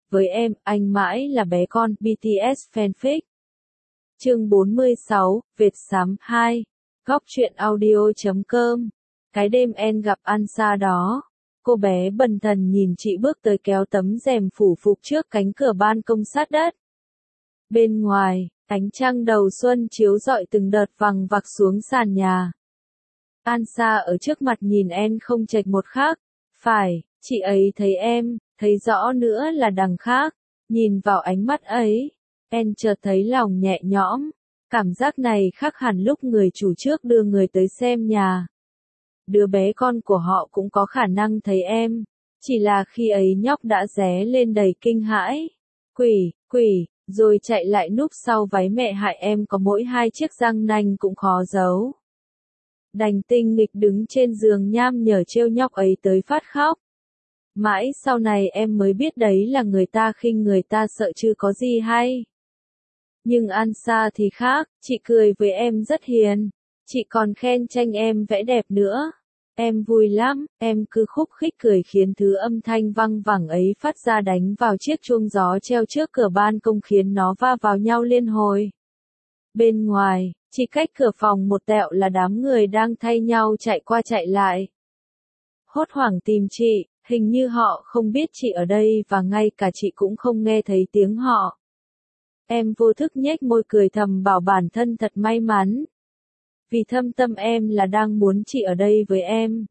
với em, anh mãi là bé con, BTS fanfic. Chương 46, Việt Sám 2, Góc truyện audio.com. Cái đêm En gặp Ansa đó. Cô bé bần thần nhìn chị bước tới kéo tấm rèm phủ phục trước cánh cửa ban công sát đất. Bên ngoài, ánh trăng đầu xuân chiếu rọi từng đợt vằng vặc xuống sàn nhà. Ansa ở trước mặt nhìn En không chệch một khắc. Phải, chị ấy thấy em, thấy rõ nữa là đằng khác. Nhìn vào ánh mắt ấy, En chợt thấy lòng nhẹ nhõm. Cảm giác này khác hẳn lúc người chủ trước đưa người tới xem nhà. Đứa bé con của họ cũng có khả năng thấy em, chỉ là khi ấy nhóc đã ré lên đầy kinh hãi. Quỷ, rồi chạy lại núp sau váy mẹ hại em có mỗi 2 chiếc răng nanh cũng khó giấu. Đành tinh nghịch đứng trên giường nham nhở trêu nhóc ấy tới phát khóc. Mãi sau này em mới biết đấy là người ta khinh người ta sợ chứ có gì hay. Nhưng Ansa thì khác, chị cười với em rất hiền. Chị còn khen tranh em vẽ đẹp nữa. Em vui lắm, em cứ khúc khích cười khiến thứ âm thanh văng vẳng ấy phát ra đánh vào chiếc chuông gió treo trước cửa ban công khiến nó va vào nhau liên hồi. Bên ngoài, chỉ cách cửa phòng một tẹo là đám người đang thay nhau chạy qua chạy lại. Hốt hoảng tìm chị, hình như họ không biết chị ở đây và ngay cả chị cũng không nghe thấy tiếng họ. Em vô thức nhếch môi cười thầm bảo bản thân thật may mắn. Vì thâm tâm em là đang muốn chị ở đây với em.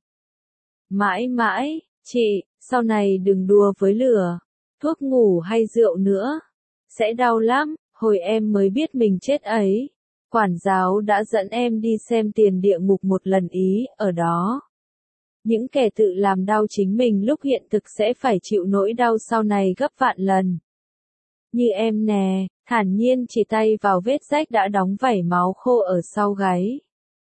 Mãi, chị, sau này đừng đùa với lửa, thuốc ngủ hay rượu nữa. Sẽ đau lắm, hồi em mới biết mình chết ấy. Quản giáo đã dẫn em đi xem tiền địa ngục một lần ý, ở đó. Những kẻ tự làm đau chính mình lúc hiện thực sẽ phải chịu nỗi đau sau này gấp vạn lần. Như em nè, thản nhiên chỉ tay vào vết rách đã đóng vảy máu khô ở sau gáy.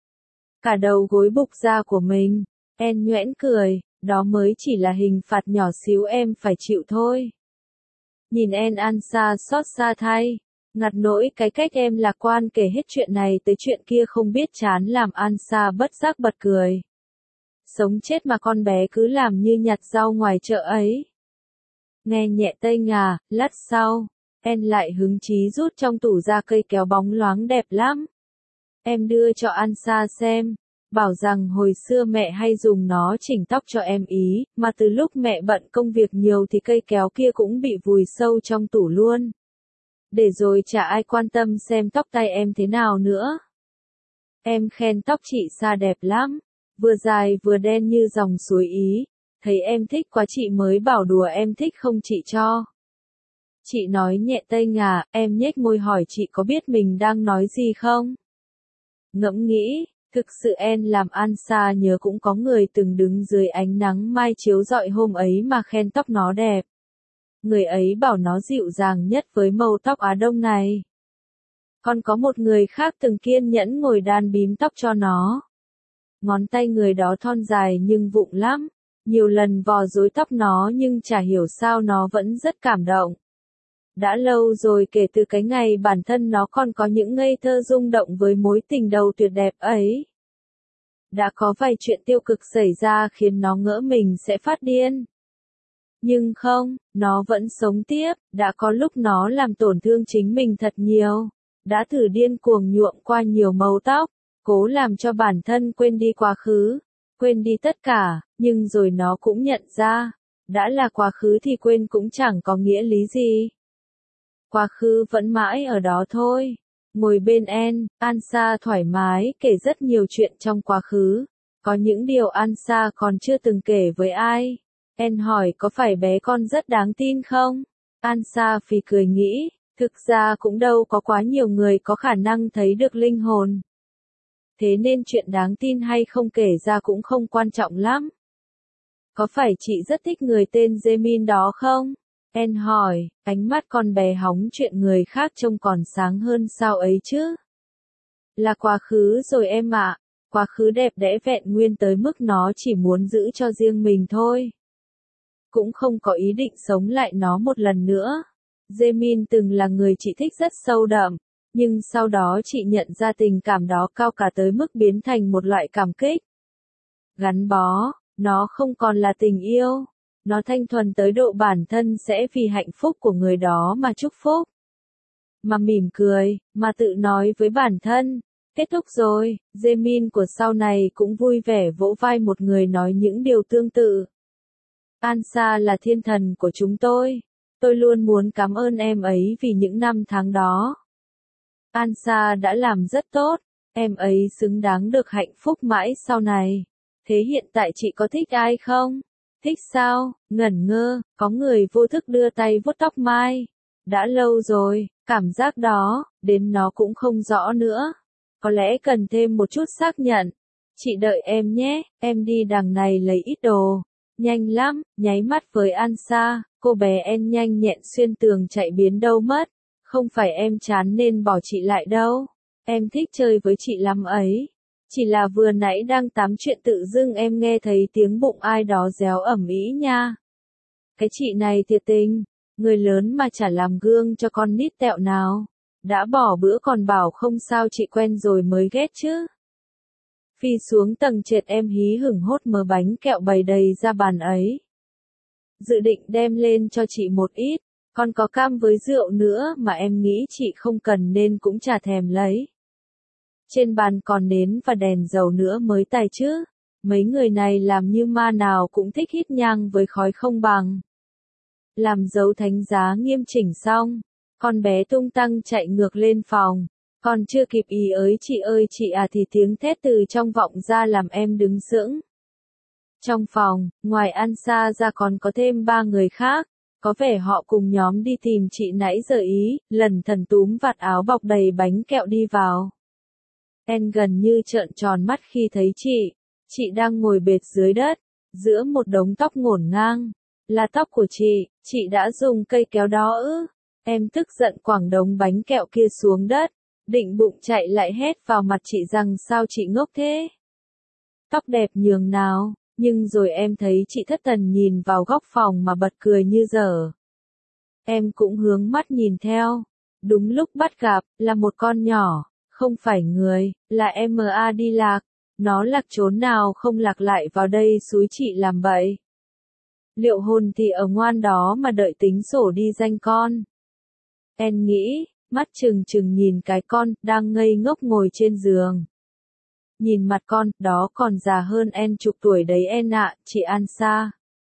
Cả đầu gối bục da của mình, En nhoẻn cười, đó mới chỉ là hình phạt nhỏ xíu em phải chịu thôi. Nhìn En Ansa xót xa thay, ngặt nỗi cái cách em lạc quan kể hết chuyện này tới chuyện kia không biết chán làm Ansa bất giác bật cười. Sống chết mà con bé cứ làm như nhặt rau ngoài chợ ấy. Nghe nhẹ tây ngà, lát sau, En lại hứng chí rút trong tủ ra cây kéo bóng loáng đẹp lắm. Em đưa cho Ansa xem, bảo rằng hồi xưa mẹ hay dùng nó chỉnh tóc cho em ý, mà từ lúc mẹ bận công việc nhiều thì cây kéo kia cũng bị vùi sâu trong tủ luôn. Để rồi chả ai quan tâm xem tóc tay em thế nào nữa. Em khen tóc chị Sa đẹp lắm, vừa dài vừa đen như dòng suối Ý, thấy em thích quá chị mới bảo đùa em thích không chị cho. Chị nói nhẹ tây ngà, em nhếch môi hỏi chị có biết mình đang nói gì không? Ngẫm nghĩ, thực sự En làm Ansa nhớ cũng có người từng đứng dưới ánh nắng mai chiếu rọi hôm ấy mà khen tóc nó đẹp. Người ấy bảo nó dịu dàng nhất với màu tóc Á Đông này. Còn có một người khác từng kiên nhẫn ngồi đan bím tóc cho nó. Ngón tay người đó thon dài nhưng vụng lắm, nhiều lần vò rối tóc nó nhưng chả hiểu sao nó vẫn rất cảm động. Đã lâu rồi kể từ cái ngày bản thân nó còn có những ngây thơ rung động với mối tình đầu tuyệt đẹp ấy. Đã có vài chuyện tiêu cực xảy ra khiến nó ngỡ mình sẽ phát điên. Nhưng không, nó vẫn sống tiếp, đã có lúc nó làm tổn thương chính mình thật nhiều. Đã thử điên cuồng nhuộm qua nhiều màu tóc, cố làm cho bản thân quên đi quá khứ, quên đi tất cả, nhưng rồi nó cũng nhận ra, đã là quá khứ thì quên cũng chẳng có nghĩa lý gì. Quá khứ vẫn mãi ở đó thôi. Ngồi bên En, Ansa thoải mái kể rất nhiều chuyện trong quá khứ. Có những điều Ansa còn chưa từng kể với ai. En hỏi có phải bé con rất đáng tin không? Ansa phì cười nghĩ, thực ra cũng đâu có quá nhiều người có khả năng thấy được linh hồn. Thế nên chuyện đáng tin hay không kể ra cũng không quan trọng lắm. Có phải chị rất thích người tên Jamin đó không? En hỏi, ánh mắt con bé hóng chuyện người khác trông còn sáng hơn sao ấy chứ? Là quá khứ rồi em ạ, quá khứ đẹp đẽ vẹn nguyên tới mức nó chỉ muốn giữ cho riêng mình thôi. Cũng không có ý định sống lại nó một lần nữa. Jamin từng là người chị thích rất sâu đậm, nhưng sau đó chị nhận ra tình cảm đó cao cả tới mức biến thành một loại cảm kích. Gắn bó, nó không còn là tình yêu. Nó thanh thuần tới độ bản thân sẽ vì hạnh phúc của người đó mà chúc phúc. Mà mỉm cười, mà tự nói với bản thân, kết thúc rồi. Jaemin của sau này cũng vui vẻ vỗ vai một người nói những điều tương tự. Ansa là thiên thần của chúng tôi. Tôi luôn muốn cảm ơn em ấy vì những năm tháng đó. Ansa đã làm rất tốt, em ấy xứng đáng được hạnh phúc mãi sau này. Thế hiện tại chị có thích ai không? Thích sao? Ngẩn ngơ, có người vô thức đưa tay vuốt tóc Mai. Đã lâu rồi, cảm giác đó, đến nó cũng không rõ nữa. Có lẽ cần thêm một chút xác nhận. Chị đợi em nhé, em đi đằng này lấy ít đồ. Nhanh lắm, nháy mắt với Ansa, cô bé En nhanh nhẹn xuyên tường chạy biến đâu mất. Không phải em chán nên bỏ chị lại đâu. Em thích chơi với chị lắm ấy. Chỉ là vừa nãy đang tám chuyện tự dưng em nghe thấy tiếng bụng ai đó réo ầm ĩ nha. Cái chị này thiệt tình, người lớn mà chả làm gương cho con nít tẹo nào. Đã bỏ bữa còn bảo không sao chị quen rồi mới ghét chứ. Phi xuống tầng trệt em hí hửng hốt mớ bánh kẹo bày đầy ra bàn ấy. Dự định đem lên cho chị một ít, còn có cam với rượu nữa mà em nghĩ chị không cần nên cũng chả thèm lấy. Trên bàn còn nến và đèn dầu nữa mới tài chứ. Mấy người này làm như ma nào cũng thích hít nhang với khói không bằng. Làm dấu thánh giá nghiêm chỉnh xong, con bé tung tăng chạy ngược lên phòng. Còn chưa kịp ý ới chị à thì tiếng thét từ trong vọng ra làm em đứng sững. Trong phòng, ngoài Ansa ra còn có thêm 3 người khác. Có vẻ họ cùng nhóm đi tìm chị nãy giờ ý, lần thần túm vạt áo bọc đầy bánh kẹo đi vào. En gần như trợn tròn mắt khi thấy chị đang ngồi bệt dưới đất, giữa một đống tóc ngổn ngang. Là tóc của chị đã dùng cây kéo đó ư? Em tức giận quẳng đống bánh kẹo kia xuống đất, định bụng chạy lại hét vào mặt chị rằng sao chị ngốc thế? Tóc đẹp nhường nào, nhưng rồi em thấy chị thất thần nhìn vào góc phòng mà bật cười như dở. Em cũng hướng mắt nhìn theo. Đúng lúc bắt gặp, là một con nhỏ, không phải người, là MA đi lạc. Nó lạc trốn nào không lạc lại vào đây xúi chị làm bậy. Liệu hồn thì ở ngoan đó mà đợi tính sổ đi danh con. En nghĩ, mắt trừng trừng nhìn cái con, đang ngây ngốc ngồi trên giường. Nhìn mặt con, đó còn già hơn En chục tuổi đấy En ạ, chị Ansa.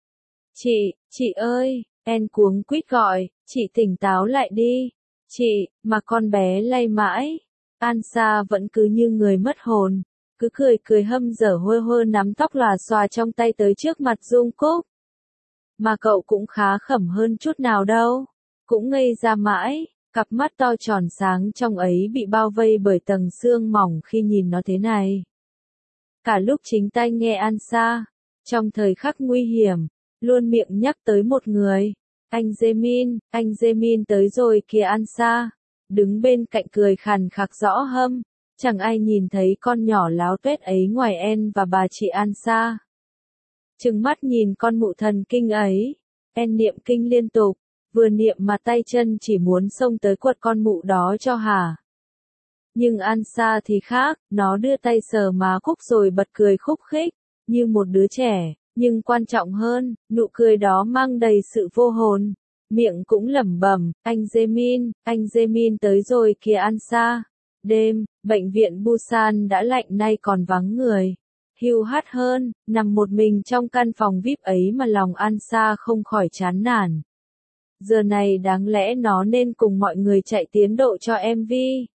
Chị ơi, En cuống quýt gọi, chị tỉnh táo lại đi. Chị, mà con bé lay mãi. Ansa vẫn cứ như người mất hồn, cứ cười hâm dở hôi hôi nắm tóc lòa xòa trong tay tới trước mặt Jungkook. Mà cậu cũng khá khẩm hơn chút nào đâu, cũng ngây ra mãi, cặp mắt to tròn sáng trong ấy bị bao vây bởi tầng sương mỏng khi nhìn nó thế này. Cả lúc chính tai nghe Ansa, trong thời khắc nguy hiểm, luôn miệng nhắc tới một người, anh Jaemin tới rồi kìa Ansa, đứng bên cạnh cười khàn khạc rõ hâm, chẳng ai nhìn thấy con nhỏ láo tuét ấy ngoài En và bà chị Ansa. Trừng mắt nhìn con mụ thần kinh ấy, En niệm kinh liên tục, vừa niệm mà tay chân chỉ muốn xông tới quật con mụ đó cho hả. Nhưng Ansa thì khác, nó đưa tay sờ má Cúc rồi bật cười khúc khích, như một đứa trẻ, nhưng quan trọng hơn, nụ cười đó mang đầy sự vô hồn. Miệng cũng lẩm bẩm, anh Jaemin tới rồi kìa Ansa. Đêm, bệnh viện Busan đã lạnh nay còn vắng người. Hưu hắt hơn, nằm một mình trong căn phòng VIP ấy mà lòng Ansa không khỏi chán nản. Giờ này đáng lẽ nó nên cùng mọi người chạy tiến độ cho MV.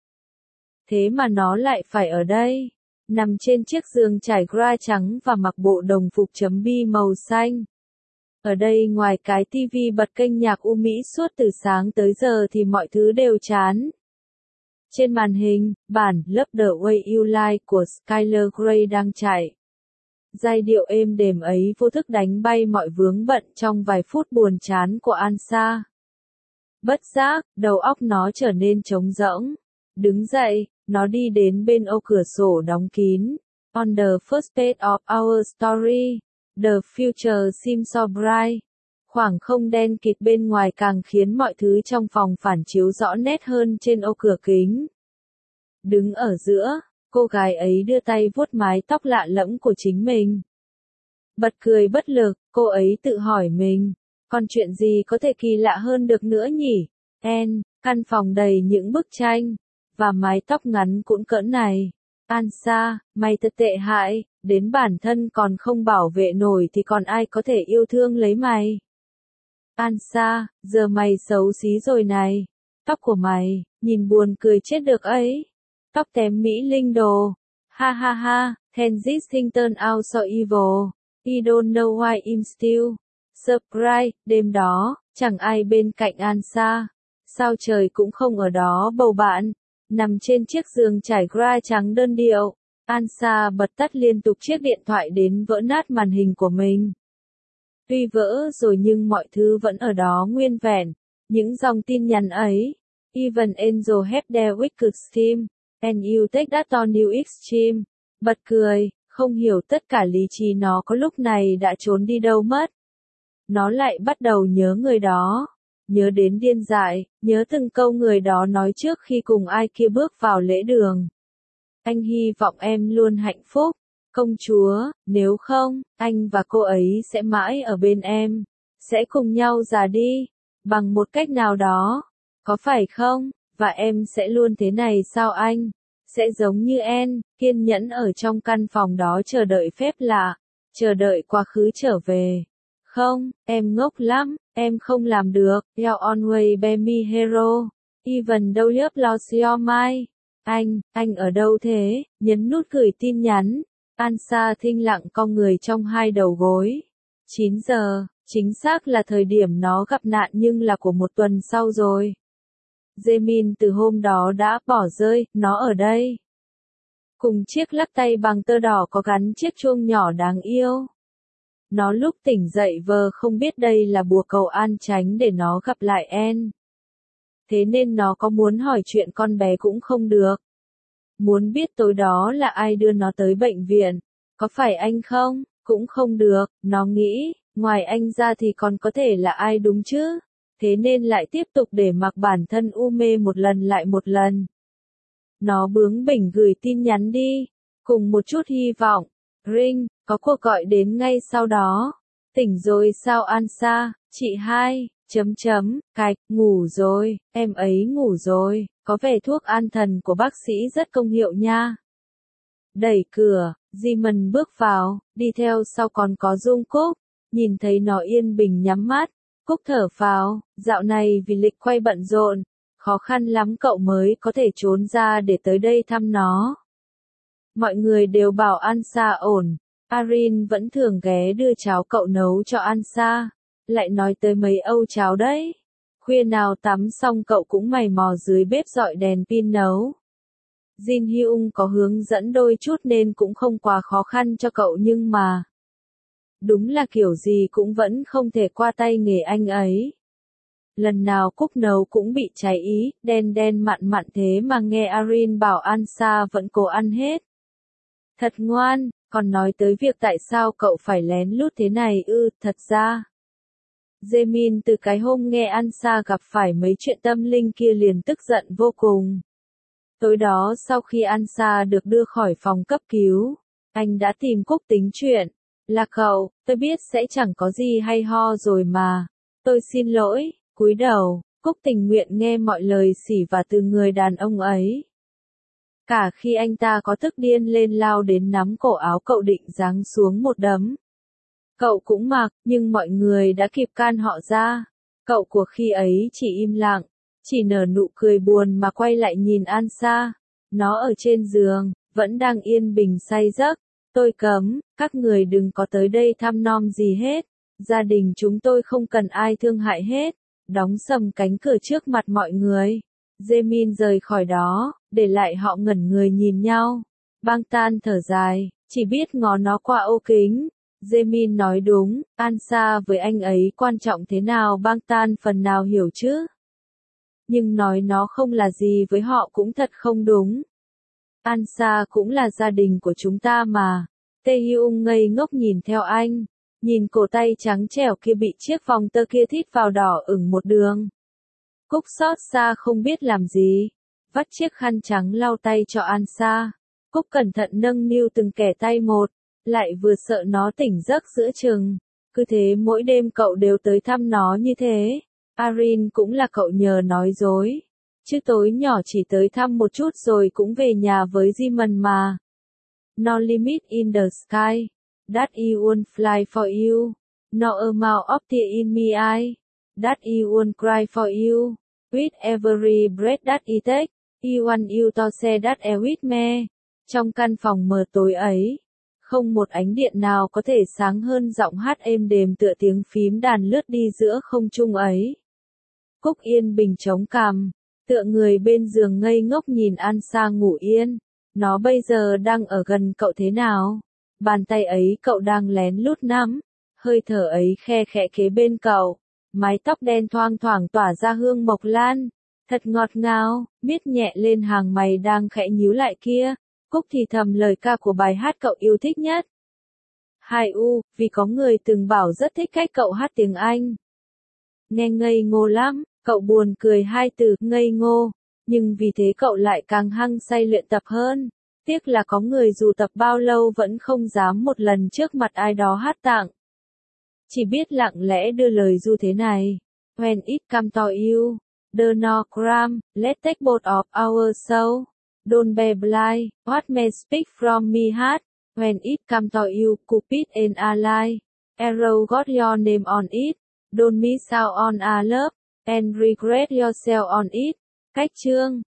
Thế mà nó lại phải ở đây, nằm trên chiếc giường trải gra trắng và mặc bộ đồng phục chấm bi màu xanh. Ở đây ngoài cái tivi bật kênh nhạc U Mỹ suốt từ sáng tới giờ thì mọi thứ đều chán. Trên màn hình, bản Love the Way You Like của Skylar Grey đang chạy. Giai điệu êm đềm ấy vô thức đánh bay mọi vướng bận trong vài phút buồn chán của Ansa. Bất giác, đầu óc nó trở nên trống rỗng. Đứng dậy, nó đi đến bên ô cửa sổ đóng kín. On the first page of our story, the future seems so bright. Khoảng không đen kịt bên ngoài càng khiến mọi thứ trong phòng phản chiếu rõ nét hơn trên ô cửa kính. Đứng ở giữa, cô gái ấy đưa tay vuốt mái tóc lạ lẫm của chính mình. Bật cười bất lực, cô ấy tự hỏi mình. Còn chuyện gì có thể kỳ lạ hơn được nữa nhỉ? Căn phòng đầy những bức tranh. Và mái tóc ngắn cũng cỡ này. Ansa, mày thật tệ hại, đến bản thân còn không bảo vệ nổi thì còn ai có thể yêu thương lấy mày. Ansa, giờ mày xấu xí rồi này. Tóc của mày, nhìn buồn cười chết được ấy. Tóc tém mỹ linh đồ. Ha ha ha, then this thing turned out so evil. I don't know why I'm still surprised. Đêm đó, chẳng ai bên cạnh Ansa. Sao trời cũng không ở đó bầu bạn. Nằm trên chiếc giường trải gra trắng đơn điệu, Ansa bật tắt liên tục chiếc điện thoại đến vỡ nát màn hình của mình. Tuy vỡ rồi nhưng mọi thứ vẫn ở đó nguyên vẹn. Những dòng tin nhắn ấy. Even angel have their wicked scheme, and you take that on you extreme. Bật cười, không hiểu tất cả lý trí nó có lúc này đã trốn đi đâu mất. Nó lại bắt đầu nhớ người đó. Nhớ đến điên dại, nhớ từng câu người đó nói trước khi cùng ai kia bước vào lễ đường. Anh hy vọng em luôn hạnh phúc, công chúa, nếu không, anh và cô ấy sẽ mãi ở bên em, sẽ cùng nhau già đi, bằng một cách nào đó, có phải không, và em sẽ luôn thế này sao anh, sẽ giống như em, kiên nhẫn ở trong căn phòng đó chờ đợi phép lạ, chờ đợi quá khứ trở về. Không, em ngốc lắm, em không làm được, you'll always be my hero, even though you've lost your mind. Anh ở đâu thế? Nhấn nút gửi tin nhắn. Ansa thinh lặng cong người trong hai đầu gối. 9 giờ, chính xác là thời điểm nó gặp nạn nhưng là của một tuần sau rồi. Jaemin từ hôm đó đã bỏ rơi, nó ở đây. Cùng chiếc lắc tay bằng tơ đỏ có gắn chiếc chuông nhỏ đáng yêu. Nó lúc tỉnh dậy vờ không biết đây là bùa cầu an tránh để nó gặp lại En. Thế nên nó có muốn hỏi chuyện con bé cũng không được. Muốn biết tối đó là ai đưa nó tới bệnh viện. Có phải anh không? Cũng không được, nó nghĩ, ngoài anh ra thì còn có thể là ai đúng chứ? Thế nên lại tiếp tục để mặc bản thân u mê một lần lại một lần. Nó bướng bỉnh gửi tin nhắn đi, cùng một chút hy vọng. Ring, có cuộc gọi đến ngay sau đó. Tỉnh rồi sao Ansa, chị hai, ngủ rồi, em ấy ngủ rồi, có vẻ thuốc an thần của bác sĩ rất công hiệu nha. Đẩy cửa, Jimin bước vào, đi theo sau còn có Dung Cúc, nhìn thấy nó yên bình nhắm mắt, Cúc thở phào, dạo này vì lịch quay bận rộn, khó khăn lắm cậu mới có thể trốn ra để tới đây thăm nó. Mọi người đều bảo Ansa ổn, Arin vẫn thường ghé đưa cháo cậu nấu cho Ansa, lại nói tới mấy âu cháo đấy. Khuya nào tắm xong cậu cũng mày mò dưới bếp dọi đèn pin nấu. Jin Hyung có hướng dẫn đôi chút nên cũng không quá khó khăn cho cậu nhưng mà đúng là kiểu gì cũng vẫn không thể qua tay nghề anh ấy. Lần nào Cúc nấu cũng bị cháy ý, đen đen mặn mặn thế mà nghe Arin bảo Ansa vẫn cố ăn hết. Thật ngoan, còn nói tới việc tại sao cậu phải lén lút thế này thật ra. Jaemin từ cái hôm nghe Ansa gặp phải mấy chuyện tâm linh kia liền tức giận vô cùng. Tối đó sau khi Ansa được đưa khỏi phòng cấp cứu, anh đã tìm Cúc tính chuyện. Là cậu, tôi biết sẽ chẳng có gì hay ho rồi mà. Tôi xin lỗi, cúi đầu, Cúc tình nguyện nghe mọi lời xỉ vả từ người đàn ông ấy. Cả khi anh ta có tức điên lên lao đến nắm cổ áo cậu định giáng xuống một đấm. Cậu cũng mặc, nhưng mọi người đã kịp can họ ra. Cậu của khi ấy chỉ im lặng, chỉ nở nụ cười buồn mà quay lại nhìn Ansa. Nó ở trên giường, vẫn đang yên bình say giấc. Tôi cấm, các người đừng có tới đây thăm nom gì hết. Gia đình chúng tôi không cần ai thương hại hết. Đóng sầm cánh cửa trước mặt mọi người. Jaemin rời khỏi đó, để lại họ ngẩn người nhìn nhau. Bangtan thở dài, chỉ biết ngó nó qua ô kính. Jaemin nói đúng, Ansa với anh ấy quan trọng thế nào Bangtan phần nào hiểu chứ. Nhưng nói nó không là gì với họ cũng thật không đúng. Ansa cũng là gia đình của chúng ta mà. Taehyung ngây ngốc nhìn theo anh. Nhìn cổ tay trắng trẻo kia bị chiếc vòng tơ kia thít vào đỏ ửng một đường. Cúc xót xa không biết làm gì. Vắt chiếc khăn trắng lau tay cho Ansa. Cúc cẩn thận nâng niu từng kẻ tay một. lại vừa sợ nó tỉnh giấc giữa chừng. Cứ thế mỗi đêm cậu đều tới thăm nó như thế. Arin cũng là cậu nhờ nói dối. Chứ tối nhỏ chỉ tới thăm một chút rồi cũng về nhà với Jimon mà. No limit in the sky. That you won't fly for you. No amount of tear in me eye. That you won't cry for you. With every breath that you take. You want you to say that air with me. Trong căn phòng mờ tối ấy, không một ánh điện nào có thể sáng hơn giọng hát êm đềm tựa tiếng phím đàn lướt đi giữa không trung ấy. Cúc yên bình chống cằm, tựa người bên giường ngây ngốc nhìn Ansa ngủ yên. Nó bây giờ đang ở gần cậu thế nào? Bàn tay ấy cậu đang lén lút nắm, hơi thở ấy khe khẽ kế bên cậu. Mái tóc đen thoang thoảng tỏa ra hương mộc lan, thật ngọt ngào, miết nhẹ lên hàng mày đang khẽ nhíu lại kia. Cúc thì thầm lời ca của bài hát cậu yêu thích nhất. Vì có người từng bảo rất thích cách cậu hát tiếng Anh. Nghe ngây ngô lắm, cậu buồn cười hai từ ngây ngô, nhưng vì thế cậu lại càng hăng say luyện tập hơn. Tiếc là có người dù tập bao lâu vẫn không dám một lần trước mặt ai đó hát tặng. Chỉ biết lặng lẽ đưa lời ru thế này. When it come to you, the no cram, let's take both of our soul. Don't be blind, what may speak from me heart. When it come to you, Cupid and ally. Arrow got your name on it. Don't miss out on our love, and regret yourself on it. Cách chương